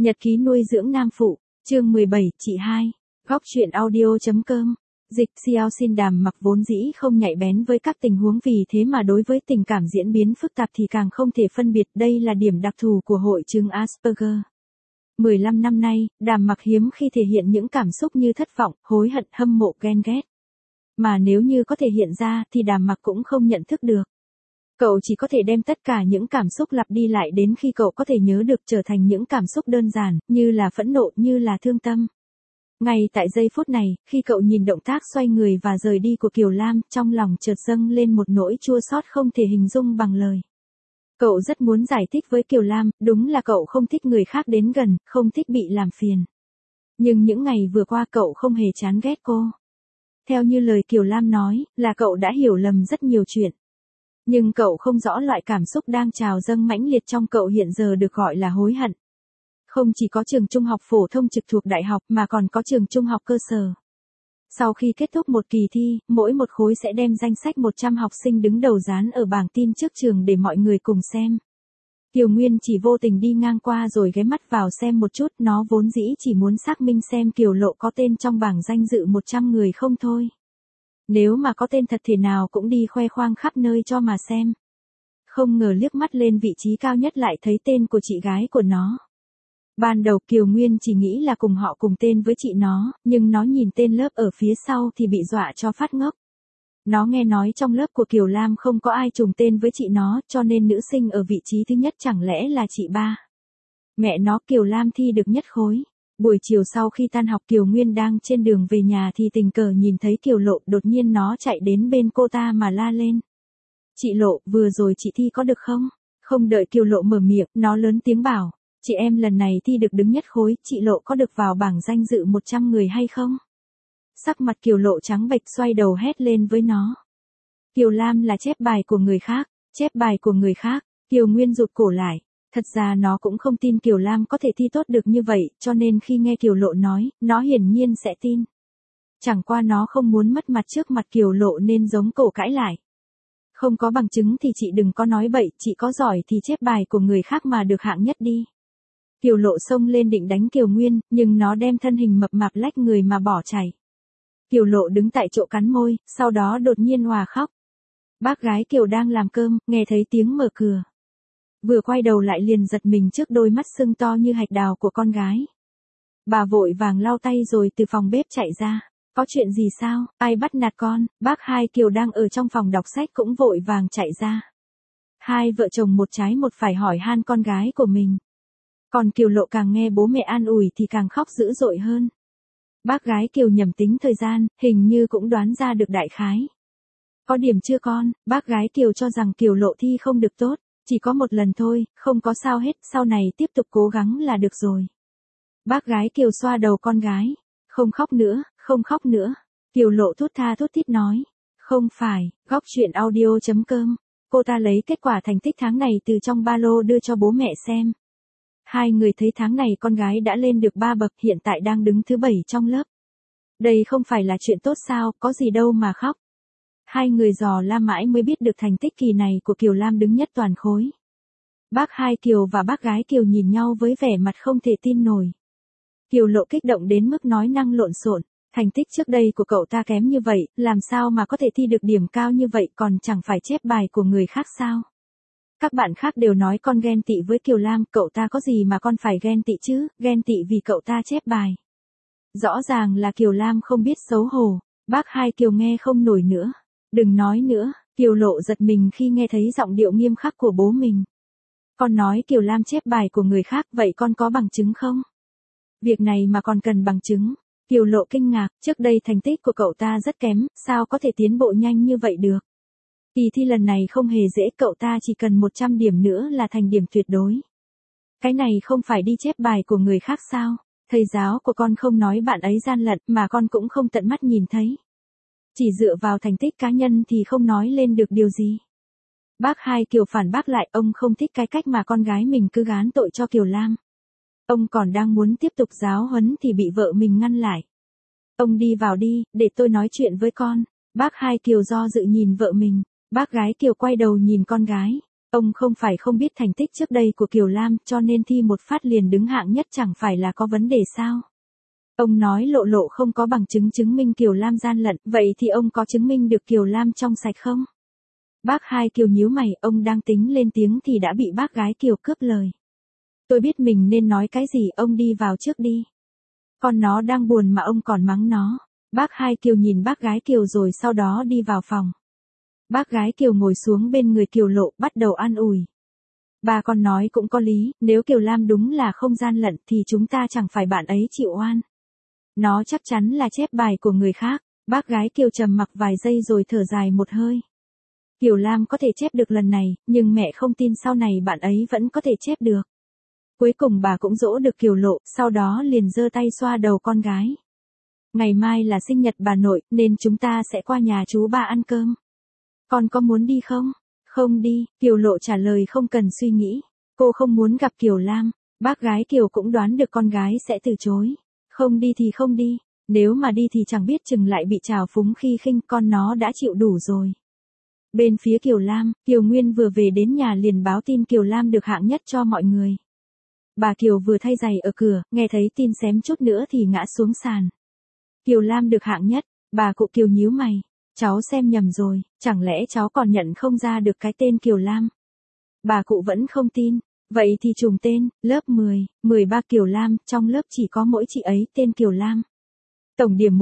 Nhật ký nuôi dưỡng nam phụ, chương 17, chị 2. Góc truyện audio.com. Dịch Xiao xin Đàm Mặc vốn dĩ không nhạy bén với các tình huống, vì thế mà đối với tình cảm diễn biến phức tạp thì càng không thể phân biệt. Đây là điểm đặc thù của hội chứng Asperger. 15 năm nay, Đàm Mặc hiếm khi thể hiện những cảm xúc như thất vọng, hối hận, hâm mộ, ghen ghét. Mà nếu như có thể hiện ra thì Đàm Mặc cũng không nhận thức được. Cậu chỉ có thể đem tất cả những cảm xúc lặp đi lại đến khi cậu có thể nhớ được, trở thành những cảm xúc đơn giản, như là phẫn nộ, như là thương tâm. Ngay tại giây phút này, khi cậu nhìn động tác xoay người và rời đi của Kiều Lam, trong lòng chợt dâng lên một nỗi chua xót không thể hình dung bằng lời. Cậu rất muốn giải thích với Kiều Lam, đúng là cậu không thích người khác đến gần, không thích bị làm phiền. Nhưng những ngày vừa qua cậu không hề chán ghét cô. Theo như lời Kiều Lam nói, là cậu đã hiểu lầm rất nhiều chuyện. Nhưng cậu không rõ loại cảm xúc đang trào dâng mãnh liệt trong cậu hiện giờ được gọi là hối hận. Không chỉ có trường trung học phổ thông trực thuộc đại học mà còn có trường trung học cơ sở. Sau khi kết thúc một kỳ thi, mỗi một khối sẽ đem danh sách 100 học sinh đứng đầu dán ở bảng tin trước trường để mọi người cùng xem. Kiều Nguyên chỉ vô tình đi ngang qua rồi ghé mắt vào xem một chút, nó vốn dĩ chỉ muốn xác minh xem Kiều Lộ có tên trong bảng danh dự 100 người không thôi. Nếu mà có tên thật thì nào cũng đi khoe khoang khắp nơi cho mà xem. Không ngờ liếc mắt lên vị trí cao nhất lại thấy tên của chị gái của nó. Ban đầu Kiều Nguyên chỉ nghĩ là cùng họ cùng tên với chị nó, nhưng nó nhìn tên lớp ở phía sau thì bị dọa cho phát ngốc. Nó nghe nói trong lớp của Kiều Lam không có ai trùng tên với chị nó, cho nên nữ sinh ở vị trí thứ nhất chẳng lẽ là chị ba. Mẹ nó, Kiều Lam thi được nhất khối. Buổi chiều sau khi tan học, Kiều Nguyên đang trên đường về nhà thì tình cờ nhìn thấy Kiều Lộ, đột nhiên nó chạy đến bên cô ta mà la lên. Chị Lộ, vừa rồi chị thi có được không? Không đợi Kiều Lộ mở miệng, nó lớn tiếng bảo. Chị em lần này thi được đứng nhất khối, chị Lộ có được vào bảng danh dự 100 người hay không? Sắc mặt Kiều Lộ trắng bệch, xoay đầu hét lên với nó. Kiều Lam là chép bài của người khác, chép bài của người khác. Kiều Nguyên rụt cổ lại. Thật ra nó cũng không tin Kiều Lam có thể thi tốt được như vậy, cho nên khi nghe Kiều Lộ nói, nó hiển nhiên sẽ tin. Chẳng qua nó không muốn mất mặt trước mặt Kiều Lộ nên giống cổ cãi lại. Không có bằng chứng thì chị đừng có nói bậy, chị có giỏi thì chép bài của người khác mà được hạng nhất đi. Kiều Lộ xông lên định đánh Kiều Nguyên, nhưng nó đem thân hình mập mạp lách người mà bỏ chạy. Kiều Lộ đứng tại chỗ cắn môi, sau đó đột nhiên òa khóc. Bác gái Kiều đang làm cơm, nghe thấy tiếng mở cửa. Vừa quay đầu lại liền giật mình trước đôi mắt sưng to như hạch đào của con gái. Bà vội vàng lau tay rồi từ phòng bếp chạy ra. Có chuyện gì sao, ai bắt nạt con? Bác hai Kiều đang ở trong phòng đọc sách cũng vội vàng chạy ra. Hai vợ chồng một trái một phải hỏi han con gái của mình. Còn Kiều Lộ càng nghe bố mẹ an ủi thì càng khóc dữ dội hơn. Bác gái Kiều nhầm tính thời gian, hình như cũng đoán ra được đại khái. Có điểm chưa con? Bác gái Kiều cho rằng Kiều Lộ thi không được tốt. Chỉ có một lần thôi, không có sao hết, sau này tiếp tục cố gắng là được rồi. Bác gái Kiều xoa đầu con gái. Không khóc nữa, không khóc nữa. Kiều Lộ thút tha thút thít nói. Không phải, góc truyện audio.com. Cô ta lấy kết quả thành tích tháng này từ trong ba lô đưa cho bố mẹ xem. Hai người thấy tháng này con gái đã lên được 3 bậc, hiện tại đang đứng thứ 7 trong lớp. Đây không phải là chuyện tốt sao, có gì đâu mà khóc. Hai người dò la mãi mới biết được thành tích kỳ này của Kiều Lam đứng nhất toàn khối. Bác hai Kiều và bác gái Kiều nhìn nhau với vẻ mặt không thể tin nổi. Kiều Lộ kích động đến mức nói năng lộn xộn. Thành tích trước đây của cậu ta kém như vậy, làm sao mà có thể thi được điểm cao như vậy, còn chẳng phải chép bài của người khác sao? Các bạn khác đều nói con ghen tị với Kiều Lam, cậu ta có gì mà con phải ghen tị chứ, ghen tị vì cậu ta chép bài. Rõ ràng là Kiều Lam không biết xấu hổ. Bác hai Kiều nghe không nổi nữa. Đừng nói nữa. Kiều Lộ giật mình khi nghe thấy giọng điệu nghiêm khắc của bố mình. Con nói Kiều Lam chép bài của người khác, vậy con có bằng chứng không? Việc này mà còn cần bằng chứng. Kiều Lộ kinh ngạc, trước đây thành tích của cậu ta rất kém, sao có thể tiến bộ nhanh như vậy được? Kỳ thi lần này không hề dễ, cậu ta chỉ cần 100 điểm nữa là thành điểm tuyệt đối. Cái này không phải đi chép bài của người khác sao? Thầy giáo của con không nói bạn ấy gian lận mà con cũng không tận mắt nhìn thấy. Chỉ dựa vào thành tích cá nhân thì không nói lên được điều gì. Bác hai Kiều phản bác lại, ông không thích cái cách mà con gái mình cứ gán tội cho Kiều Lam. Ông còn đang muốn tiếp tục giáo huấn thì bị vợ mình ngăn lại. Ông đi vào đi, để tôi nói chuyện với con. Bác hai Kiều do dự nhìn vợ mình. Bác gái Kiều quay đầu nhìn con gái. Ông không phải không biết thành tích trước đây của Kiều Lam cho nên thi một phát liền đứng hạng nhất chẳng phải là có vấn đề sao? Ông nói Lộ Lộ không có bằng chứng chứng minh Kiều Lam gian lận, vậy thì ông có chứng minh được Kiều Lam trong sạch không? Bác hai Kiều nhíu mày, ông đang tính lên tiếng thì đã bị bác gái Kiều cướp lời. Tôi biết mình nên nói cái gì, ông đi vào trước đi. Con nó đang buồn mà ông còn mắng nó. Bác hai Kiều nhìn bác gái Kiều rồi sau đó đi vào phòng. Bác gái Kiều ngồi xuống bên người Kiều Lộ bắt đầu an ủi. Bà con nói cũng có lý, nếu Kiều Lam đúng là không gian lận thì chúng ta chẳng phải bạn ấy chịu oan. Nó chắc chắn là chép bài của người khác. Bác gái Kiều trầm mặc vài giây rồi thở dài một hơi. Kiều Lam có thể chép được lần này, nhưng mẹ không tin sau này bạn ấy vẫn có thể chép được. Cuối cùng bà cũng dỗ được Kiều Lộ, sau đó liền giơ tay xoa đầu con gái. Ngày mai là sinh nhật bà nội, nên chúng ta sẽ qua nhà chú ba ăn cơm. Con có muốn đi không? Không đi, Kiều Lộ trả lời không cần suy nghĩ. Cô không muốn gặp Kiều Lam. Bác gái Kiều cũng đoán được con gái sẽ từ chối. Không đi thì không đi, nếu mà đi thì chẳng biết chừng lại bị trào phúng khi khinh, con nó đã chịu đủ rồi. Bên phía Kiều Lam, Kiều Nguyên vừa về đến nhà liền báo tin Kiều Lam được hạng nhất cho mọi người. Bà Kiều vừa thay giày ở cửa, nghe thấy tin xém chút nữa thì ngã xuống sàn. Kiều Lam được hạng nhất, bà cụ Kiều nhíu mày. Cháu xem nhầm rồi, chẳng lẽ cháu còn nhận không ra được cái tên Kiều Lam? Bà cụ vẫn không tin. Vậy thì trùng tên, lớp 10, 13 Kiều Lam, trong lớp chỉ có mỗi chị ấy tên Kiều Lam. Tổng điểm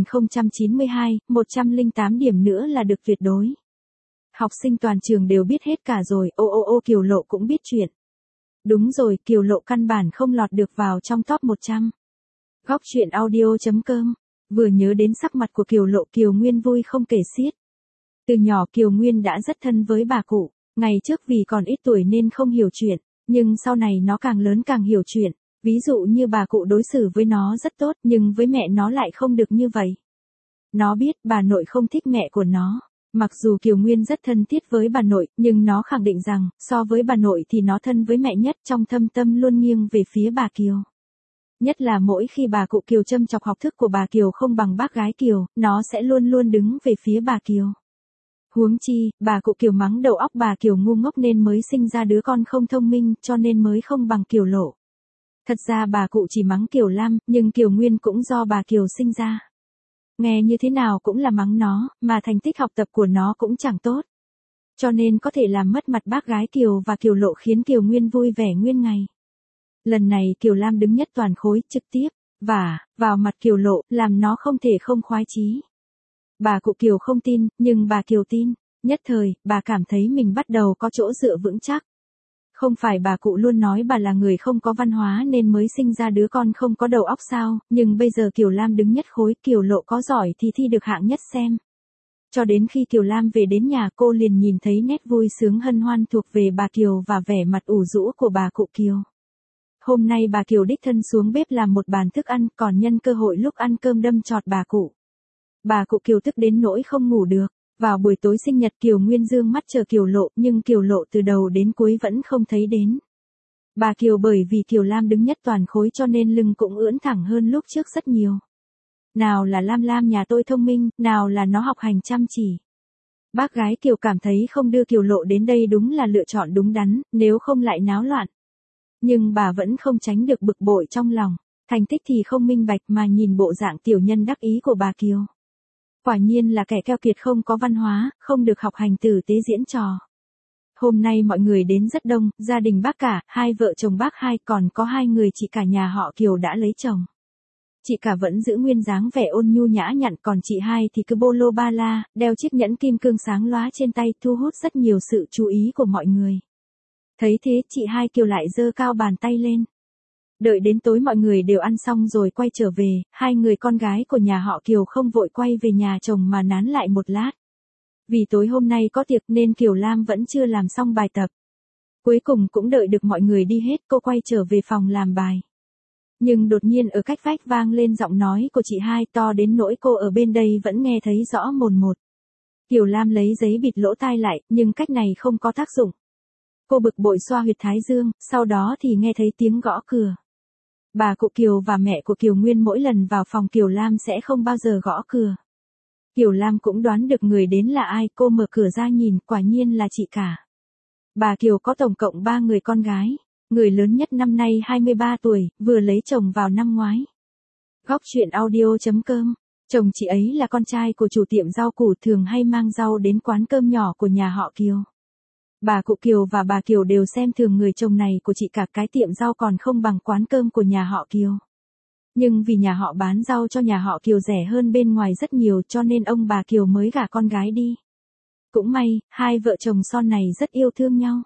1092, 108 điểm nữa là được tuyệt đối. Học sinh toàn trường đều biết hết cả rồi, ô Kiều Lộ cũng biết chuyện. Đúng rồi, Kiều Lộ căn bản không lọt được vào trong top 100. Góc truyện audio.com. Vừa nhớ đến sắc mặt của Kiều Lộ, Kiều Nguyên vui không kể xiết. Từ nhỏ Kiều Nguyên đã rất thân với bà cụ, ngày trước vì còn ít tuổi nên không hiểu chuyện, nhưng sau này nó càng lớn càng hiểu chuyện. Ví dụ như bà cụ đối xử với nó rất tốt, nhưng với mẹ nó lại không được như vậy. Nó biết bà nội không thích mẹ của nó. Mặc dù Kiều Nguyên rất thân thiết với bà nội, nhưng nó khẳng định rằng, so với bà nội thì nó thân với mẹ nhất, trong thâm tâm luôn nghiêng về phía bà Kiều. Nhất là mỗi khi bà cụ Kiều châm chọc học thức của bà Kiều không bằng bác gái Kiều, nó sẽ luôn luôn đứng về phía bà Kiều. Huống chi, bà cụ Kiều mắng đầu óc bà Kiều ngu ngốc nên mới sinh ra đứa con không thông minh, cho nên mới không bằng Kiều Lộ. Thật ra bà cụ chỉ mắng Kiều Lam, nhưng Kiều Nguyên cũng do bà Kiều sinh ra. Nghe như thế nào cũng là mắng nó, mà thành tích học tập của nó cũng chẳng tốt. Cho nên có thể làm mất mặt bác gái Kiều và Kiều Lộ khiến Kiều Nguyên vui vẻ nguyên ngày. Lần này Kiều Lam đứng nhất toàn khối, trực tiếp, và, vào mặt Kiều Lộ, làm nó không thể không khoái chí. Bà cụ Kiều không tin, nhưng bà Kiều tin. Nhất thời, bà cảm thấy mình bắt đầu có chỗ dựa vững chắc. Không phải bà cụ luôn nói bà là người không có văn hóa nên mới sinh ra đứa con không có đầu óc sao, nhưng bây giờ Kiều Lam đứng nhất khối, Kiều Lộ có giỏi thì thi được hạng nhất xem. Cho đến khi Kiều Lam về đến nhà cô liền nhìn thấy nét vui sướng hân hoan thuộc về bà Kiều và vẻ mặt ủ rũ của bà cụ Kiều. Hôm nay bà Kiều đích thân xuống bếp làm một bàn thức ăn, còn nhân cơ hội lúc ăn cơm đâm chọt bà cụ. Bà cụ Kiều tức đến nỗi không ngủ được. Vào buổi tối sinh nhật Kiều Nguyên dương mắt chờ Kiều Lộ, nhưng Kiều Lộ từ đầu đến cuối vẫn không thấy đến. Bà Kiều bởi vì Kiều Lam đứng nhất toàn khối cho nên lưng cũng ưỡn thẳng hơn lúc trước rất nhiều. Nào là Lam Lam nhà tôi thông minh, nào là nó học hành chăm chỉ. Bác gái Kiều cảm thấy không đưa Kiều Lộ đến đây đúng là lựa chọn đúng đắn, nếu không lại náo loạn. Nhưng bà vẫn không tránh được bực bội trong lòng. Thành tích thì không minh bạch mà nhìn bộ dạng tiểu nhân đắc ý của bà Kiều. Quả nhiên là kẻ keo kiệt không có văn hóa, không được học hành tử tế diễn trò. Hôm nay mọi người đến rất đông, gia đình bác cả, hai vợ chồng bác hai, còn có hai người chị cả nhà họ Kiều đã lấy chồng. Chị cả vẫn giữ nguyên dáng vẻ ôn nhu nhã nhặn, còn chị hai thì cứ bô lô ba la, đeo chiếc nhẫn kim cương sáng lóa trên tay, thu hút rất nhiều sự chú ý của mọi người. Thấy thế, chị hai Kiều lại giơ cao bàn tay lên. Đợi đến tối mọi người đều ăn xong rồi quay trở về, hai người con gái của nhà họ Kiều không vội quay về nhà chồng mà nán lại một lát. Vì tối hôm nay có tiệc nên Kiều Lam vẫn chưa làm xong bài tập. Cuối cùng cũng đợi được mọi người đi hết, cô quay trở về phòng làm bài. Nhưng đột nhiên ở cách vách vang lên giọng nói của chị hai to đến nỗi cô ở bên đây vẫn nghe thấy rõ mồn một. Kiều Lam lấy giấy bịt lỗ tai lại, nhưng cách này không có tác dụng. Cô bực bội xoa huyệt thái dương, sau đó thì nghe thấy tiếng gõ cửa. Bà cụ Kiều và mẹ của Kiều Nguyên mỗi lần vào phòng Kiều Lam sẽ không bao giờ gõ cửa. Kiều Lam cũng đoán được người đến là ai, cô mở cửa ra nhìn, quả nhiên là chị cả. Bà Kiều có tổng cộng 3 người con gái. Người lớn nhất năm nay 23 tuổi, vừa lấy chồng vào năm ngoái. Góc chuyện audio.com. Chồng chị ấy là con trai của chủ tiệm rau củ thường hay mang rau đến quán cơm nhỏ của nhà họ Kiều. Bà cụ Kiều và bà Kiều đều xem thường người chồng này của chị cả, cái tiệm rau còn không bằng quán cơm của nhà họ Kiều. Nhưng vì nhà họ bán rau cho nhà họ Kiều rẻ hơn bên ngoài rất nhiều cho nên ông bà Kiều mới gả con gái đi. Cũng may, hai vợ chồng son này rất yêu thương nhau.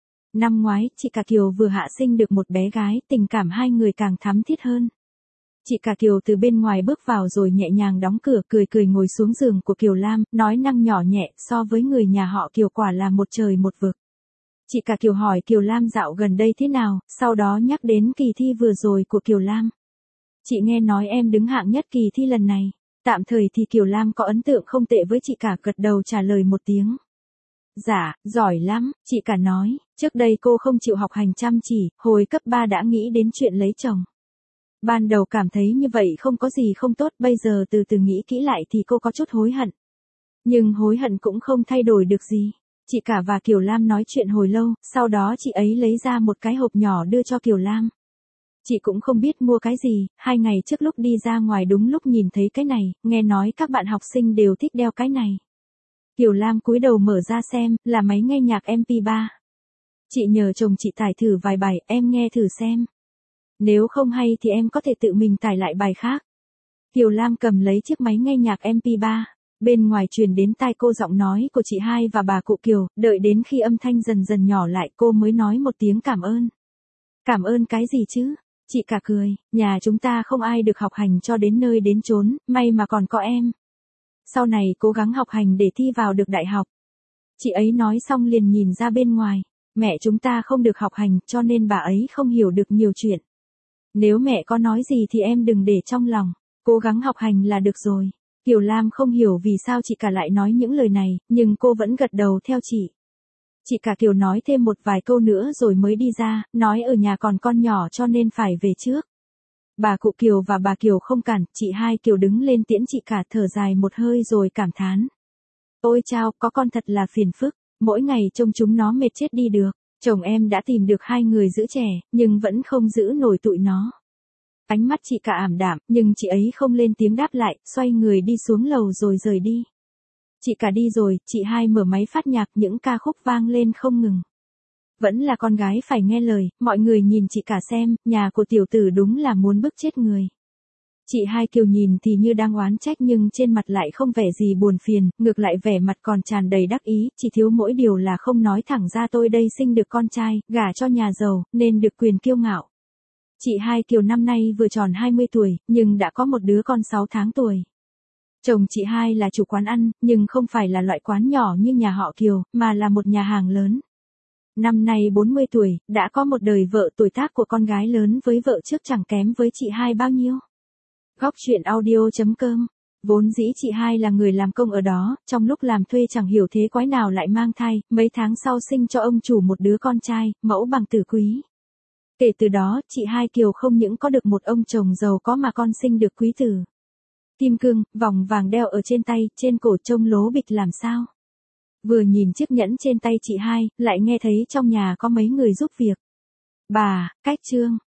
Năm ngoái, chị cả Kiều vừa hạ sinh được một bé gái, tình cảm hai người càng thắm thiết hơn. Chị cả Kiều từ bên ngoài bước vào rồi nhẹ nhàng đóng cửa, cười cười ngồi xuống giường của Kiều Lam, nói năng nhỏ nhẹ, so với người nhà họ Kiều quả là một trời một vực. Chị cả Kiều hỏi Kiều Lam dạo gần đây thế nào, sau đó nhắc đến kỳ thi vừa rồi của Kiều Lam. Chị nghe nói em đứng hạng nhất kỳ thi lần này. Tạm thời thì Kiều Lam có ấn tượng không tệ với chị cả, gật đầu trả lời một tiếng. Dạ, giỏi lắm, chị cả nói, trước đây cô không chịu học hành chăm chỉ, hồi cấp 3 đã nghĩ đến chuyện lấy chồng. Ban đầu cảm thấy như vậy không có gì không tốt, bây giờ từ từ nghĩ kỹ lại thì cô có chút hối hận. Nhưng hối hận cũng không thay đổi được gì. Chị cả và Kiều Lam nói chuyện hồi lâu, sau đó chị ấy lấy ra một cái hộp nhỏ đưa cho Kiều Lam. Chị cũng không biết mua cái gì, 2 ngày trước lúc đi ra ngoài đúng lúc nhìn thấy cái này, nghe nói các bạn học sinh đều thích đeo cái này. Kiều Lam cúi đầu mở ra xem, là máy nghe nhạc MP3. Chị nhờ chồng chị tải thử vài bài, em nghe thử xem. Nếu không hay thì em có thể tự mình tải lại bài khác. Kiều Lam cầm lấy chiếc máy nghe nhạc MP3. Bên ngoài truyền đến tai cô giọng nói của chị hai và bà cụ Kiều, đợi đến khi âm thanh dần dần nhỏ lại cô mới nói một tiếng cảm ơn. Cảm ơn cái gì chứ? Chị cả cười, nhà chúng ta không ai được học hành cho đến nơi đến chốn, may mà còn có em. Sau này cố gắng học hành để thi vào được đại học. Chị ấy nói xong liền nhìn ra bên ngoài, mẹ chúng ta không được học hành cho nên bà ấy không hiểu được nhiều chuyện. Nếu mẹ có nói gì thì em đừng để trong lòng, cố gắng học hành là được rồi. Kiều Lam không hiểu vì sao chị cả lại nói những lời này, nhưng cô vẫn gật đầu theo chị. Chị cả Kiều nói thêm một vài câu nữa rồi mới đi ra, nói ở nhà còn con nhỏ cho nên phải về trước. Bà cụ Kiều và bà Kiều không cản, chị hai Kiều đứng lên tiễn chị cả, thở dài một hơi rồi cảm thán. Ôi chao, có con thật là phiền phức, mỗi ngày trông chúng nó mệt chết đi được. Chồng em đã tìm được 2 người giữ trẻ, nhưng vẫn không giữ nổi tụi nó. Ánh mắt chị cả ảm đạm, nhưng chị ấy không lên tiếng đáp lại, xoay người đi xuống lầu rồi rời đi. Chị cả đi rồi, chị hai mở máy phát nhạc, những ca khúc vang lên không ngừng. Vẫn là con gái phải nghe lời, mọi người nhìn chị cả xem, nhà của tiểu tử đúng là muốn bức chết người. Chị hai Kiều nhìn thì như đang oán trách nhưng trên mặt lại không vẻ gì buồn phiền, ngược lại vẻ mặt còn tràn đầy đắc ý, chỉ thiếu mỗi điều là không nói thẳng ra tôi đây sinh được con trai, gả cho nhà giàu, nên được quyền kiêu ngạo. Chị hai Kiều năm nay vừa tròn 20 tuổi, nhưng đã có một đứa con 6 tháng tuổi. Chồng chị hai là chủ quán ăn, nhưng không phải là loại quán nhỏ như nhà họ Kiều, mà là một nhà hàng lớn. Năm nay 40 tuổi, đã có một đời vợ, tuổi tác của con gái lớn với vợ trước chẳng kém với chị hai bao nhiêu. Góc chuyện audio.com. Vốn dĩ chị hai là người làm công ở đó, trong lúc làm thuê chẳng hiểu thế quái nào lại mang thai, mấy tháng sau sinh cho ông chủ một đứa con trai, mẫu bằng tử quý. Kể từ đó, chị hai Kiều không những có được một ông chồng giàu có mà con sinh được quý tử. Kim cương, vòng vàng đeo ở trên tay, trên cổ trông lố bịch làm sao. Vừa nhìn chiếc nhẫn trên tay chị hai, lại nghe thấy trong nhà có mấy người giúp việc. Bà, cách trương,